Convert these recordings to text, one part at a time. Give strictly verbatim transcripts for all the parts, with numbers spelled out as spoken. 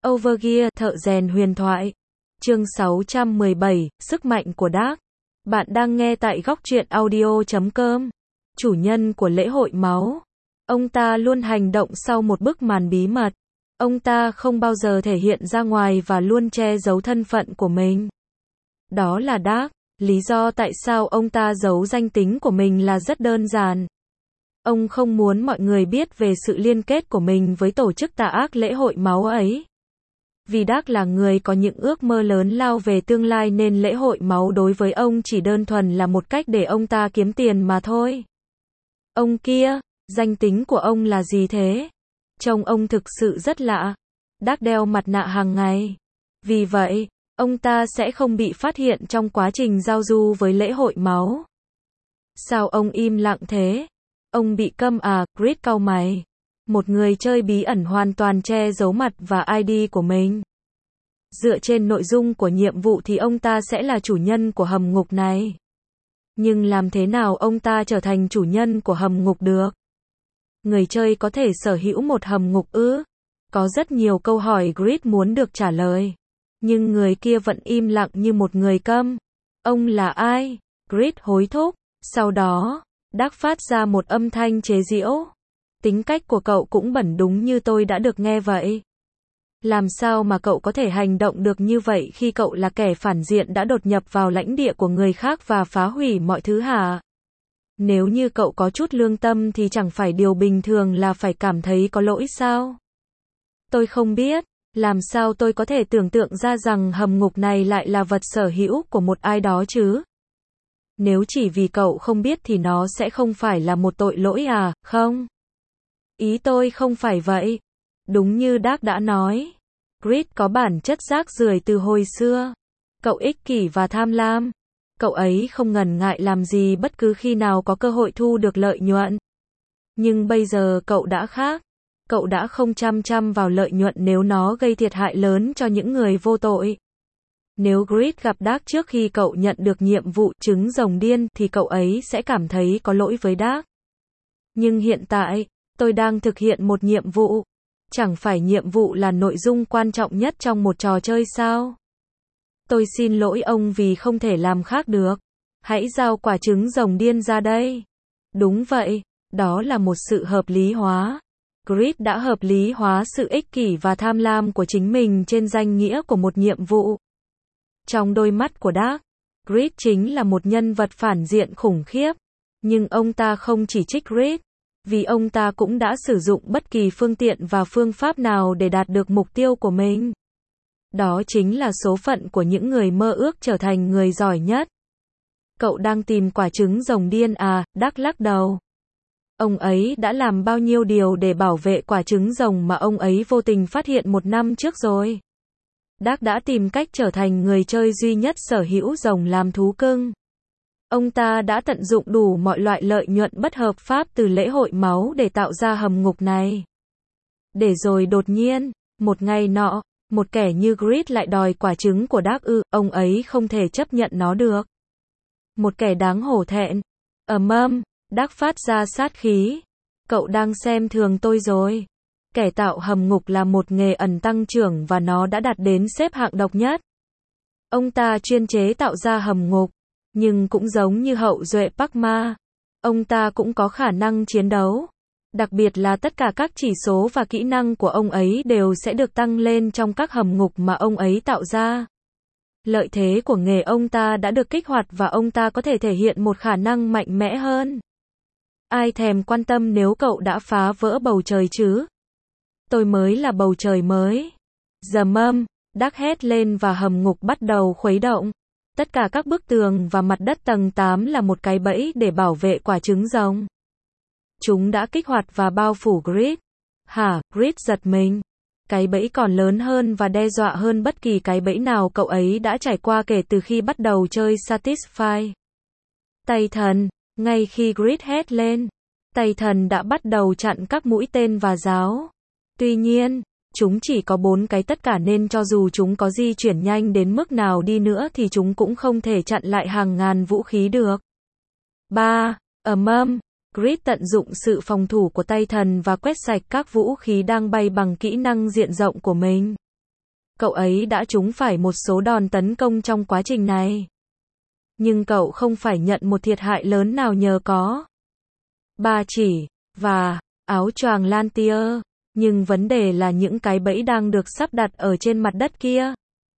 Overgear, thợ rèn huyền thoại. Chương sáu trăm mười bảy, sức mạnh của Dark. Bạn đang nghe tại góc truyện audio chấm com. Chủ nhân của lễ hội máu. Ông ta luôn hành động sau một bức màn bí mật. Ông ta không bao giờ thể hiện ra ngoài và luôn che giấu thân phận của mình. Đó là Dark. Lý do tại sao ông ta giấu danh tính của mình là rất đơn giản. Ông không muốn mọi người biết về sự liên kết của mình với tổ chức tà ác lễ hội máu ấy. Vì Dark là người có những ước mơ lớn lao về tương lai nên lễ hội máu đối với ông chỉ đơn thuần là một cách để ông ta kiếm tiền mà thôi. Ông kia, danh tính của ông là gì thế? Trông ông thực sự rất lạ. Dark đeo mặt nạ hàng ngày. Vì vậy, ông ta sẽ không bị phát hiện trong quá trình giao du với lễ hội máu. Sao ông im lặng thế? Ông bị câm à? Grit cau mày. Một người chơi bí ẩn hoàn toàn che giấu mặt và i đê của mình. Dựa trên nội dung của nhiệm vụ thì ông ta sẽ là chủ nhân của hầm ngục này. Nhưng làm thế nào ông ta trở thành chủ nhân của hầm ngục được? Người chơi có thể sở hữu một hầm ngục ư? Có rất nhiều câu hỏi Grit muốn được trả lời. Nhưng người kia vẫn im lặng như một người câm. Ông là ai? Grit hối thúc. Sau đó, Dark phát ra một âm thanh chế giễu. Tính cách của cậu cũng bẩn đúng như tôi đã được nghe vậy. Làm sao mà cậu có thể hành động được như vậy khi cậu là kẻ phản diện đã đột nhập vào lãnh địa của người khác và phá hủy mọi thứ hả? Nếu như cậu có chút lương tâm thì chẳng phải điều bình thường là phải cảm thấy có lỗi sao? Tôi không biết, làm sao tôi có thể tưởng tượng ra rằng hầm ngục này lại là vật sở hữu của một ai đó chứ? Nếu chỉ vì cậu không biết thì nó sẽ không phải là một tội lỗi à, không? Ý tôi không phải vậy. Đúng như Dark đã nói. Grit có bản chất rác rưởi từ hồi xưa. Cậu ích kỷ và tham lam. Cậu ấy không ngần ngại làm gì bất cứ khi nào có cơ hội thu được lợi nhuận. Nhưng bây giờ cậu đã khác. Cậu đã không chăm chăm vào lợi nhuận nếu nó gây thiệt hại lớn cho những người vô tội. Nếu Grit gặp Dark trước khi cậu nhận được nhiệm vụ trứng rồng điên thì cậu ấy sẽ cảm thấy có lỗi với Dark. Nhưng hiện tại, tôi đang thực hiện một nhiệm vụ. Chẳng phải nhiệm vụ là nội dung quan trọng nhất trong một trò chơi sao? Tôi xin lỗi ông vì không thể làm khác được. Hãy giao quả trứng rồng điên ra đây. Đúng vậy, đó là một sự hợp lý hóa. Grit đã hợp lý hóa sự ích kỷ và tham lam của chính mình trên danh nghĩa của một nhiệm vụ. Trong đôi mắt của Dark, Grit chính là một nhân vật phản diện khủng khiếp. Nhưng ông ta không chỉ trích Grit, vì ông ta cũng đã sử dụng bất kỳ phương tiện và phương pháp nào để đạt được mục tiêu của mình. Đó chính là số phận của những người mơ ước trở thành người giỏi nhất. Cậu đang tìm quả trứng rồng điên à? Dark lắc đầu. Ông ấy đã làm bao nhiêu điều để bảo vệ quả trứng rồng mà ông ấy vô tình phát hiện một năm trước rồi. Dark đã tìm cách trở thành người chơi duy nhất sở hữu rồng làm thú cưng. Ông ta đã tận dụng đủ mọi loại lợi nhuận bất hợp pháp từ lễ hội máu để tạo ra hầm ngục này. Để rồi đột nhiên, một ngày nọ, một kẻ như Grit lại đòi quả trứng của Dark ư, ông ấy không thể chấp nhận nó được. Một kẻ đáng hổ thẹn. Ầm ầm, Dark phát ra sát khí. Cậu đang xem thường tôi rồi. Kẻ tạo hầm ngục là một nghề ẩn tăng trưởng và nó đã đạt đến xếp hạng độc nhất. Ông ta chuyên chế tạo ra hầm ngục. Nhưng cũng giống như hậu duệ Pac-Ma, ông ta cũng có khả năng chiến đấu. Đặc biệt là tất cả các chỉ số và kỹ năng của ông ấy đều sẽ được tăng lên trong các hầm ngục mà ông ấy tạo ra. Lợi thế của nghề ông ta đã được kích hoạt và ông ta có thể thể hiện một khả năng mạnh mẽ hơn. Ai thèm quan tâm nếu cậu đã phá vỡ bầu trời chứ? Tôi mới là bầu trời mới. Dầm âm, Dark hét lên và hầm ngục bắt đầu khuấy động. Tất cả các bức tường và mặt đất tầng tám là một cái bẫy để bảo vệ quả trứng rồng. Chúng đã kích hoạt và bao phủ Grit. Hả? Grit giật mình. Cái bẫy còn lớn hơn và đe dọa hơn bất kỳ cái bẫy nào cậu ấy đã trải qua kể từ khi bắt đầu chơi Satisfy. Tay thần. Ngay khi Grit hét lên, tay thần đã bắt đầu chặn các mũi tên và giáo. Tuy nhiên, chúng chỉ có bốn cái tất cả nên cho dù chúng có di chuyển nhanh đến mức nào đi nữa thì chúng cũng không thể chặn lại hàng ngàn vũ khí được. ba. Ầm ầm, Grit tận dụng sự phòng thủ của tay thần và quét sạch các vũ khí đang bay bằng kỹ năng diện rộng của mình. Cậu ấy đã trúng phải một số đòn tấn công trong quá trình này. Nhưng cậu không phải nhận một thiệt hại lớn nào nhờ có ba chỉ và áo choàng Lantier, nhưng vấn đề là những cái bẫy đang được sắp đặt ở trên mặt đất kia.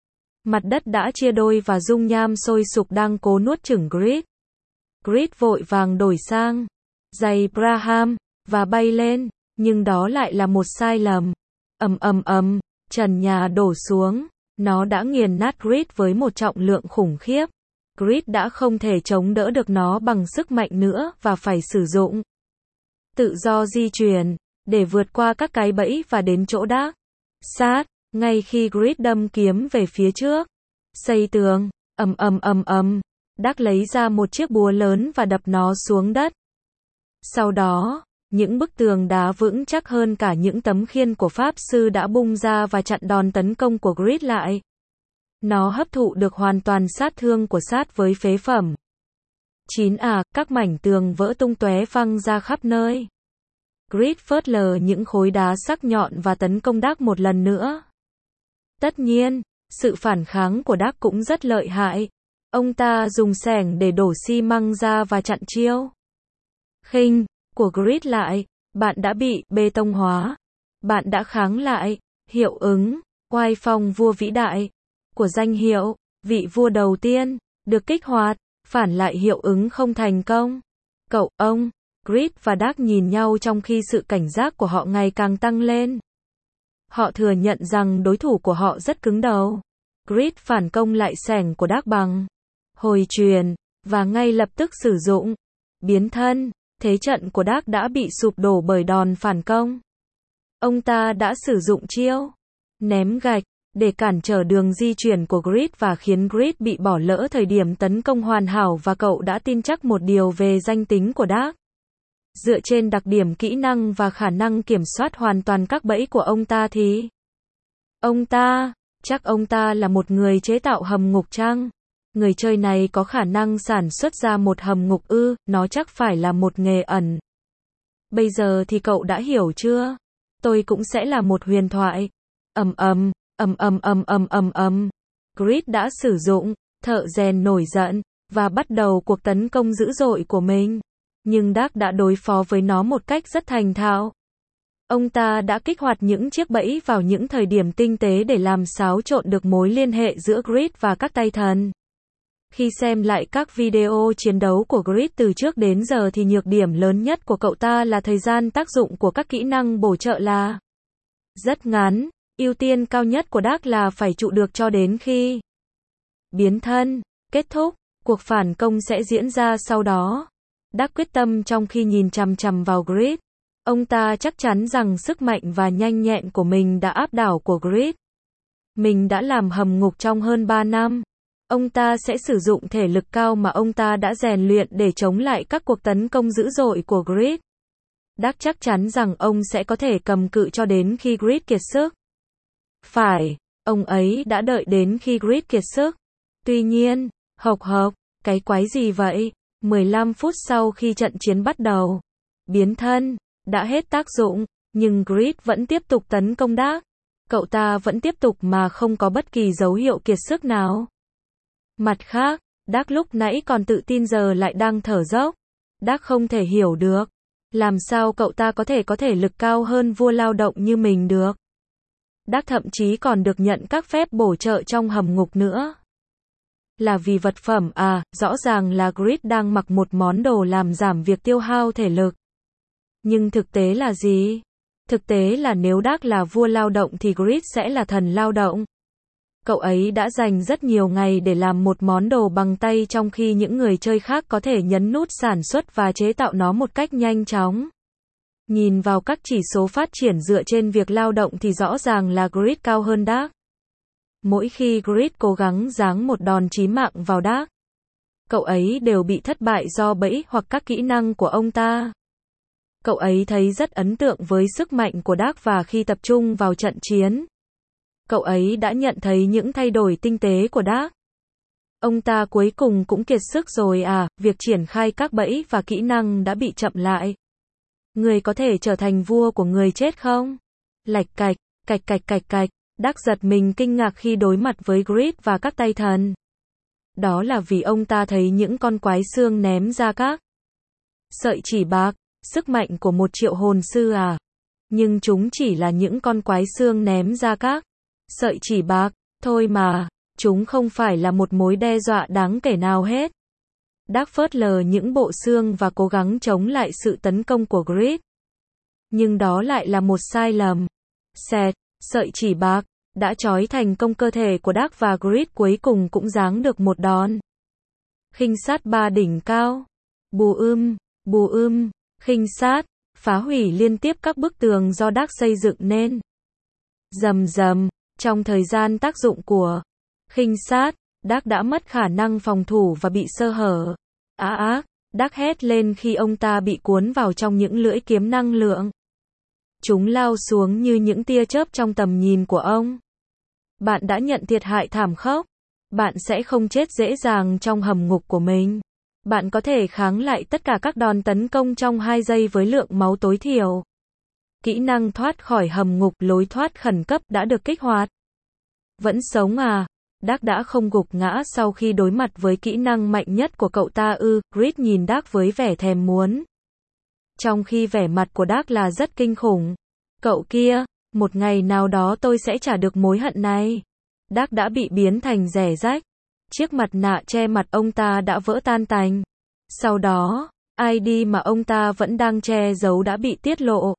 Mặt đất đã chia đôi và dung nham sôi sục đang cố nuốt chửng Grid. Grid vội vàng đổi sang giày Braham và bay lên, nhưng đó lại là một sai lầm. Ầm ầm ầm, trần nhà đổ xuống, nó đã nghiền nát Grid với một trọng lượng khủng khiếp. Grid đã không thể chống đỡ được nó bằng sức mạnh nữa và phải sử dụng tự do di chuyển để vượt qua các cái bẫy và đến chỗ Dark. Sát, ngay khi Grid đâm kiếm về phía trước, xây tường, ầm ầm ầm ầm, Dark lấy ra một chiếc búa lớn và đập nó xuống đất. Sau đó, những bức tường đá vững chắc hơn cả những tấm khiên của Pháp Sư đã bung ra và chặn đòn tấn công của Grid lại. Nó hấp thụ được hoàn toàn sát thương của sát với phế phẩm. chín À, các mảnh tường vỡ tung tóe văng ra khắp nơi. Grid phớt lờ những khối đá sắc nhọn và tấn công Dark một lần nữa. Tất nhiên, sự phản kháng của Dark cũng rất lợi hại. Ông ta dùng xẻng để đổ xi măng ra và chặn chiêu khinh của Grid lại. Bạn đã bị bê tông hóa. Bạn đã kháng lại. Hiệu ứng oai phong vua vĩ đại của danh hiệu vị vua đầu tiên được kích hoạt, phản lại hiệu ứng không thành công. Cậu, ông, Grid và Dark nhìn nhau trong khi sự cảnh giác của họ ngày càng tăng lên. Họ thừa nhận rằng đối thủ của họ rất cứng đầu. Grid phản công lại xẻng của Dark bằng hồi truyền, và ngay lập tức sử dụng biến thân. Thế trận của Dark đã bị sụp đổ bởi đòn phản công. Ông ta đã sử dụng chiêu ném gạch để cản trở đường di chuyển của Grid và khiến Grid bị bỏ lỡ thời điểm tấn công hoàn hảo, và cậu đã tin chắc một điều về danh tính của Dark. Dựa trên đặc điểm kỹ năng và khả năng kiểm soát hoàn toàn các bẫy của ông ta thì ông ta, chắc ông ta là một người chế tạo hầm ngục chăng? Người chơi này có khả năng sản xuất ra một hầm ngục ư? Nó chắc phải là một nghề ẩn. Bây giờ thì cậu đã hiểu chưa? Tôi cũng sẽ là một huyền thoại. Ầm ầm, ầm ầm ầm ầm ầm ầm. Grid đã sử dụng thợ rèn nổi giận và bắt đầu cuộc tấn công dữ dội của mình. Nhưng Dark đã đối phó với nó một cách rất thành thạo. Ông ta đã kích hoạt những chiếc bẫy vào những thời điểm tinh tế để làm xáo trộn được mối liên hệ giữa Grid và các tay thần. Khi xem lại các video chiến đấu của Grid từ trước đến giờ thì nhược điểm lớn nhất của cậu ta là thời gian tác dụng của các kỹ năng bổ trợ là rất ngắn. Ưu tiên cao nhất của Dark là phải trụ được cho đến khi biến thân kết thúc. Cuộc phản công sẽ diễn ra sau đó. Dark quyết tâm trong khi nhìn chằm chằm vào Grid. Ông ta chắc chắn rằng sức mạnh và nhanh nhẹn của mình đã áp đảo của Grid. Mình đã làm hầm ngục trong hơn ba năm. Ông ta sẽ sử dụng thể lực cao mà ông ta đã rèn luyện để chống lại các cuộc tấn công dữ dội của Grid. Dark chắc chắn rằng ông sẽ có thể cầm cự cho đến khi Grid kiệt sức. Phải, ông ấy đã đợi đến khi Grid kiệt sức. Tuy nhiên, hộc hộc, cái quái gì vậy? mười lăm phút sau khi trận chiến bắt đầu, biến thân đã hết tác dụng, nhưng Grid vẫn tiếp tục tấn công Dark. Cậu ta vẫn tiếp tục mà không có bất kỳ dấu hiệu kiệt sức nào. Mặt khác, Dark lúc nãy còn tự tin giờ lại đang thở dốc. Dark không thể hiểu được, làm sao cậu ta có thể có thể lực cao hơn vua lao động như mình được. Dark thậm chí còn được nhận các phép bổ trợ trong hầm ngục nữa. Là vì vật phẩm à, rõ ràng là Grid đang mặc một món đồ làm giảm việc tiêu hao thể lực. Nhưng thực tế là gì? Thực tế là nếu Dark là vua lao động thì Grid sẽ là thần lao động. Cậu ấy đã dành rất nhiều ngày để làm một món đồ bằng tay trong khi những người chơi khác có thể nhấn nút sản xuất và chế tạo nó một cách nhanh chóng. Nhìn vào các chỉ số phát triển dựa trên việc lao động thì rõ ràng là Grid cao hơn Dark. Mỗi khi Grid cố gắng giáng một đòn chí mạng vào Dark, cậu ấy đều bị thất bại do bẫy hoặc các kỹ năng của ông ta. Cậu ấy thấy rất ấn tượng với sức mạnh của Dark và khi tập trung vào trận chiến, cậu ấy đã nhận thấy những thay đổi tinh tế của Dark. Ông ta cuối cùng cũng kiệt sức rồi à, việc triển khai các bẫy và kỹ năng đã bị chậm lại. Người có thể trở thành vua của người chết không? Lạch cạch, cạch cạch cạch cạch, Đắc giật mình kinh ngạc khi đối mặt với Grid và các tay thần. Đó là vì ông ta thấy những con quái xương ném ra các sợi chỉ bạc, sức mạnh của một triệu hồn sư à. Nhưng chúng chỉ là những con quái xương ném ra các sợi chỉ bạc, thôi mà, chúng không phải là một mối đe dọa đáng kể nào hết. Đắc phớt lờ những bộ xương và cố gắng chống lại sự tấn công của Grid. Nhưng đó lại là một sai lầm. Xẹt, sợi chỉ bạc đã trói thành công cơ thể của Đắc và Grid cuối cùng cũng giáng được một đòn. Khinh sát ba đỉnh cao. Bù ưm, bù ưm, khinh sát, phá hủy liên tiếp các bức tường do Đắc xây dựng nên. Rầm rầm, trong thời gian tác dụng của khinh sát, Đắc đã mất khả năng phòng thủ và bị sơ hở. Á á, Đắc hét lên khi ông ta bị cuốn vào trong những lưỡi kiếm năng lượng. Chúng lao xuống như những tia chớp trong tầm nhìn của ông. Bạn đã nhận thiệt hại thảm khốc. Bạn sẽ không chết dễ dàng trong hầm ngục của mình. Bạn có thể kháng lại tất cả các đòn tấn công trong hai giây với lượng máu tối thiểu. Kỹ năng thoát khỏi hầm ngục, lối thoát khẩn cấp đã được kích hoạt. Vẫn sống à? Đắc đã không gục ngã sau khi đối mặt với kỹ năng mạnh nhất của cậu ta ư? Grid nhìn Đắc với vẻ thèm muốn. Trong khi vẻ mặt của Đắc là rất kinh khủng. Cậu kia, một ngày nào đó tôi sẽ trả được mối hận này. Đắc đã bị biến thành rẻ rách. Chiếc mặt nạ che mặt ông ta đã vỡ tan tành. Sau đó, i đê mà ông ta vẫn đang che giấu đã bị tiết lộ.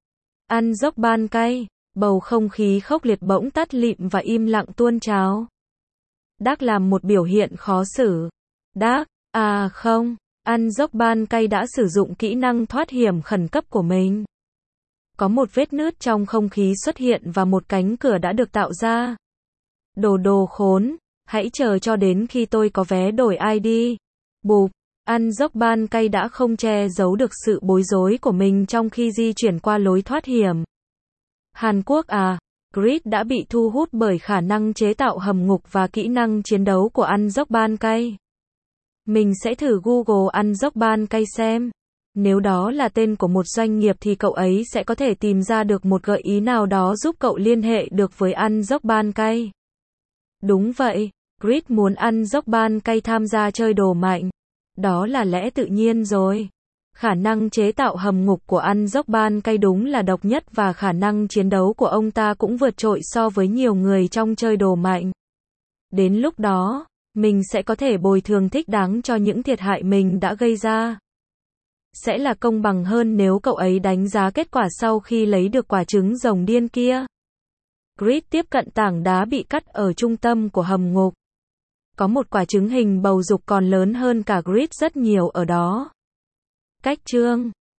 Ăn dốc ban cay, bầu không khí khốc liệt bỗng tắt lịm và im lặng tuôn trào. Đắc làm một biểu hiện khó xử. Đắc, à không, ăn dốc ban cay đã sử dụng kỹ năng thoát hiểm khẩn cấp của mình. Có một vết nứt trong không khí xuất hiện và một cánh cửa đã được tạo ra. Đồ đồ khốn, hãy chờ cho đến khi tôi có vé đổi i đê. Bụp, ăn dốc ban cay đã không che giấu được sự bối rối của mình trong khi di chuyển qua lối thoát hiểm. Hàn Quốc à, Grid đã bị thu hút bởi khả năng chế tạo hầm ngục và kỹ năng chiến đấu của ăn dốc ban cay. Mình sẽ thử Google ăn dốc ban cay xem. Nếu đó là tên của một doanh nghiệp thì cậu ấy sẽ có thể tìm ra được một gợi ý nào đó giúp cậu liên hệ được với ăn dốc ban cay. Đúng vậy, Grid muốn ăn dốc ban cay tham gia chơi đồ mạnh. Đó là lẽ tự nhiên rồi. Khả năng chế tạo hầm ngục của ăn dốc ban cay đúng là độc nhất và khả năng chiến đấu của ông ta cũng vượt trội so với nhiều người trong chơi đồ mạnh. Đến lúc đó, mình sẽ có thể bồi thường thích đáng cho những thiệt hại mình đã gây ra. Sẽ là công bằng hơn nếu cậu ấy đánh giá kết quả sau khi lấy được quả trứng rồng điên kia. Grid tiếp cận tảng đá bị cắt ở trung tâm của hầm ngục. Có một quả trứng hình bầu dục còn lớn hơn cả Grid rất nhiều ở đó. Cách chương